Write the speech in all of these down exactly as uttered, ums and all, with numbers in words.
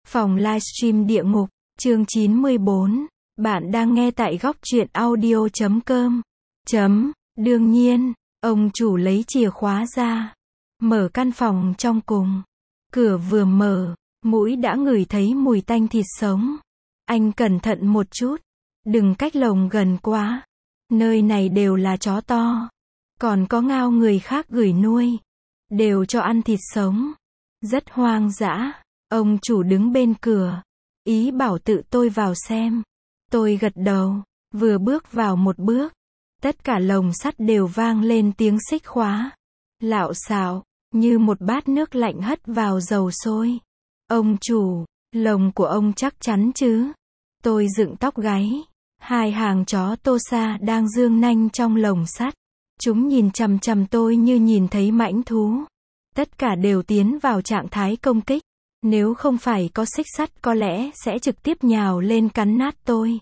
Phòng livestream địa ngục, chương chín mươi bốn. Bạn đang nghe tại góc truyện audio chấm com. Chấm, đương nhiên, ông chủ lấy chìa khóa ra, mở căn phòng trong cùng. Cửa vừa mở, mũi đã ngửi thấy mùi tanh thịt sống. Anh cẩn thận một chút, đừng cách lồng gần quá. Nơi này đều là chó to, còn có ngao người khác gửi nuôi, đều cho ăn thịt sống. Rất hoang dã. Ông chủ đứng bên cửa, ý bảo tự tôi vào xem. Tôi gật đầu, vừa bước vào một bước, tất cả lồng sắt đều vang lên tiếng xích khóa. Lạo xạo, như một bát nước lạnh hất vào dầu sôi. Ông chủ, lồng của ông chắc chắn chứ? Tôi dựng tóc gáy. Hai hàng chó Tosa đang giương nanh trong lồng sắt. Chúng nhìn chằm chằm tôi như nhìn thấy mãnh thú. Tất cả đều tiến vào trạng thái công kích. Nếu không phải có xích sắt có lẽ sẽ trực tiếp nhào lên cắn nát tôi.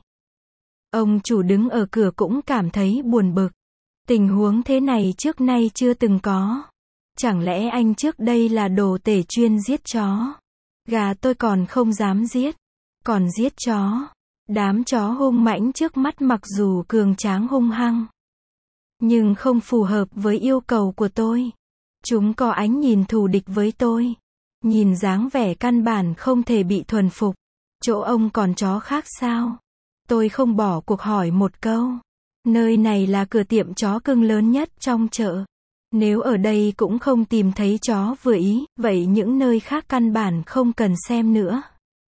Ông chủ đứng ở cửa cũng cảm thấy buồn bực. Tình huống thế này trước nay chưa từng có. Chẳng lẽ anh trước đây là đồ tể chuyên giết chó? Gà tôi còn không dám giết, còn giết chó. Đám chó hung mãnh trước mắt mặc dù cường tráng hung hăng, nhưng không phù hợp với yêu cầu của tôi. Chúng có ánh nhìn thù địch với tôi. Nhìn dáng vẻ căn bản không thể bị thuần phục. Chỗ ông còn chó khác sao? Tôi không bỏ cuộc hỏi một câu. Nơi này là cửa tiệm chó cưng lớn nhất trong chợ. Nếu ở đây cũng không tìm thấy chó vừa ý, vậy những nơi khác căn bản không cần xem nữa.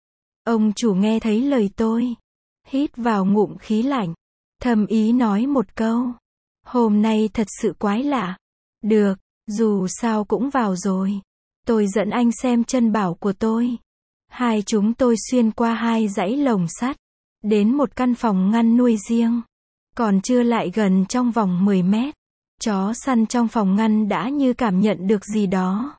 Ông chủ nghe thấy lời tôi, hít vào ngụm khí lạnh, thầm ý nói một câu. Hôm nay thật sự quái lạ. Được, dù sao cũng vào rồi. Tôi dẫn anh xem chân bảo của tôi. Hai chúng tôi xuyên qua hai dãy lồng sắt, đến một căn phòng ngăn nuôi riêng. Còn chưa lại gần trong vòng mười mét, chó săn trong phòng ngăn đã như cảm nhận được gì đó.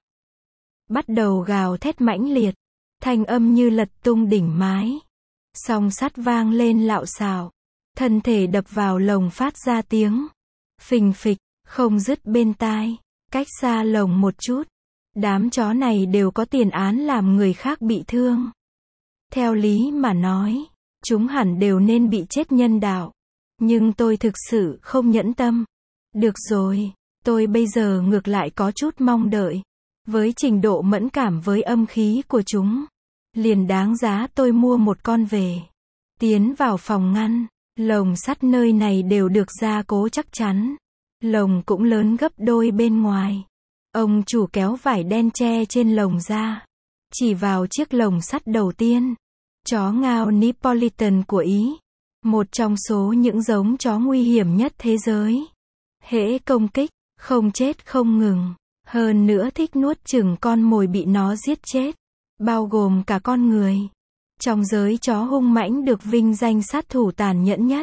Bắt đầu gào thét mãnh liệt, thanh âm như lật tung đỉnh mái. Song sắt vang lên lạo xạo, thân thể đập vào lồng phát ra tiếng phình phịch, không dứt bên tai. Cách xa lồng một chút, đám chó này đều có tiền án làm người khác bị thương. Theo lý mà nói, chúng hẳn đều nên bị chết nhân đạo. Nhưng tôi thực sự không nhẫn tâm. Được rồi, tôi bây giờ ngược lại có chút mong đợi. Với trình độ mẫn cảm với âm khí của chúng, liền đáng giá tôi mua một con về. Tiến vào phòng ngăn, lồng sắt nơi này đều được gia cố chắc chắn. Lồng cũng lớn gấp đôi bên ngoài. Ông chủ kéo vải đen che trên lồng ra, chỉ vào chiếc lồng sắt đầu tiên. Chó ngao Neapolitan của Ý, một trong số những giống chó nguy hiểm nhất thế giới. Hễ công kích, không chết không ngừng. Hơn nữa thích nuốt chửng con mồi bị nó giết chết, bao gồm cả con người. Trong giới chó hung mãnh được vinh danh sát thủ tàn nhẫn nhất.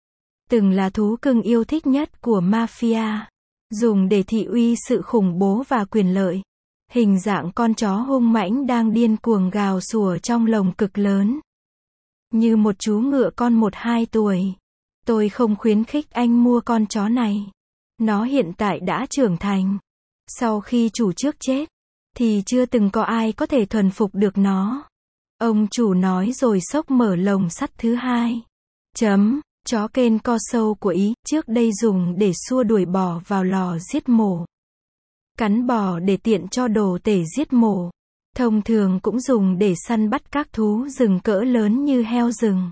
Từng là thú cưng yêu thích nhất của mafia, dùng để thị uy sự khủng bố và quyền lợi. Hình dạng con chó hung mãnh đang điên cuồng gào sủa trong lồng cực lớn, như một chú ngựa con một hai tuổi. Tôi không khuyến khích anh mua con chó này. Nó hiện tại đã trưởng thành. Sau khi chủ trước chết, thì chưa từng có ai có thể thuần phục được nó. Ông chủ nói rồi xốc mở lồng sắt thứ hai. Chấm, chó Ken Corso của Ý, trước đây dùng để xua đuổi bò vào lò giết mổ. Cắn bò để tiện cho đồ tể giết mổ. Thông thường cũng dùng để săn bắt các thú rừng cỡ lớn như heo rừng.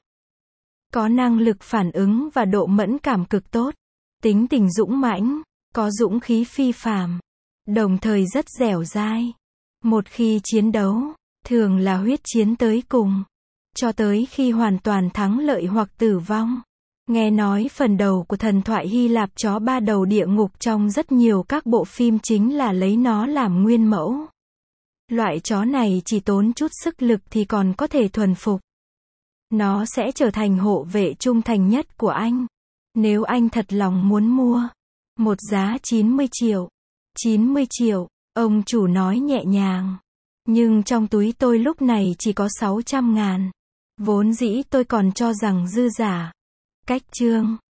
Có năng lực phản ứng và độ mẫn cảm cực tốt. Tính tình dũng mãnh, có dũng khí phi phàm, đồng thời rất dẻo dai. Một khi chiến đấu, thường là huyết chiến tới cùng, cho tới khi hoàn toàn thắng lợi hoặc tử vong. Nghe nói phần đầu của thần thoại Hy Lạp chó ba đầu địa ngục trong rất nhiều các bộ phim chính là lấy nó làm nguyên mẫu. Loại chó này chỉ tốn chút sức lực thì còn có thể thuần phục. Nó sẽ trở thành hộ vệ trung thành nhất của anh. Nếu anh thật lòng muốn mua. Một giá chín mươi triệu. chín mươi triệu, ông chủ nói nhẹ nhàng. Nhưng trong túi tôi lúc này chỉ có sáu trăm ngàn. Vốn dĩ tôi còn cho rằng dư giả. Cách chương.